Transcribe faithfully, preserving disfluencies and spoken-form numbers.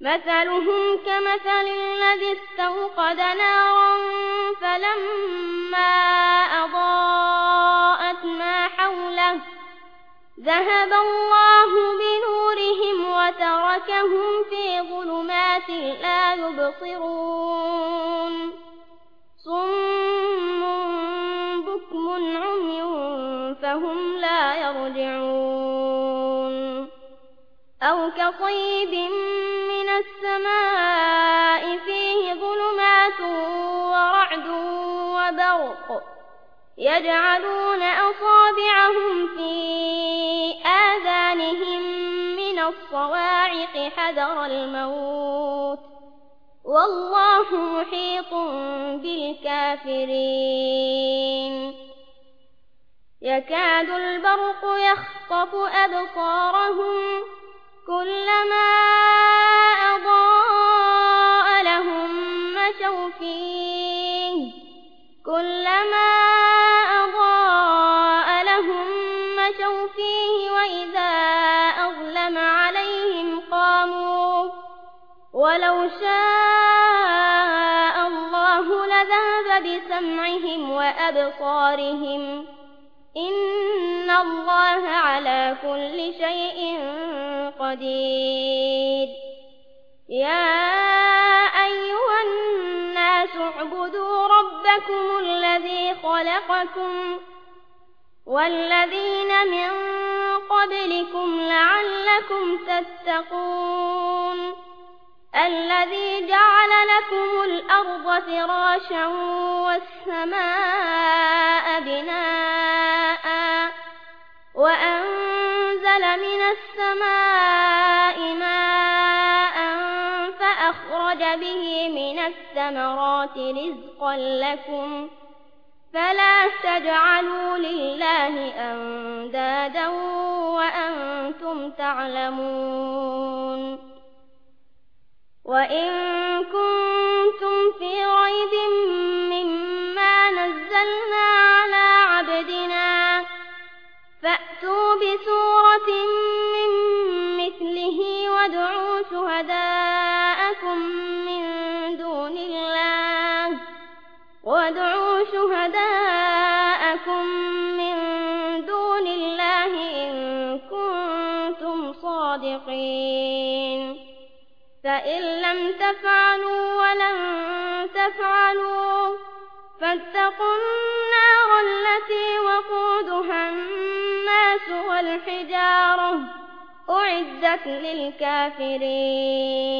مثلهم كمثل الذي استوقد نارا فلما أضاءت ما حوله ذهب الله بنورهم وتركهم في ظلمات لا يبصرون صم بكم عمي فهم لا يرجعون أو كصيب من السماء فيه ظلمات ورعد وبرق يجعلون أصابعهم في آذانهم من الصواعق حذر الموت والله محيط بالكافرين يكاد البرق يخطف أبصارهم كلما أضاء لهم مشوا فيه كلما أضاء لهم مشوا فيه وإذا أظلم عليهم قاموا ولو شاء الله لذهب بسمعهم وأبصارهم إن الله على كل شيء قدير يا أيها الناس اعبدوا ربكم الذي خلقكم والذين من قبلكم لعلكم تتقون الذي جعل لكم الأرض فراشا والسماء بناء وأنزل من السماء ماء فأخرج به من الثمرات رزقا لكم فلا تجعلوا لله أندادا وأنتم تعلمون وإن كنتم في ريب مما نزلنا على عبدنا فأتوا بسورة من مثله وادعوا شهداءكم من دون الله وادعوا شهداءكم من دون الله إن كنتم صادقين فإن لم تفعلوا ولن تفعلوا فاتقوا النار التي وقودها الناس والحجارة أعدت للكافرين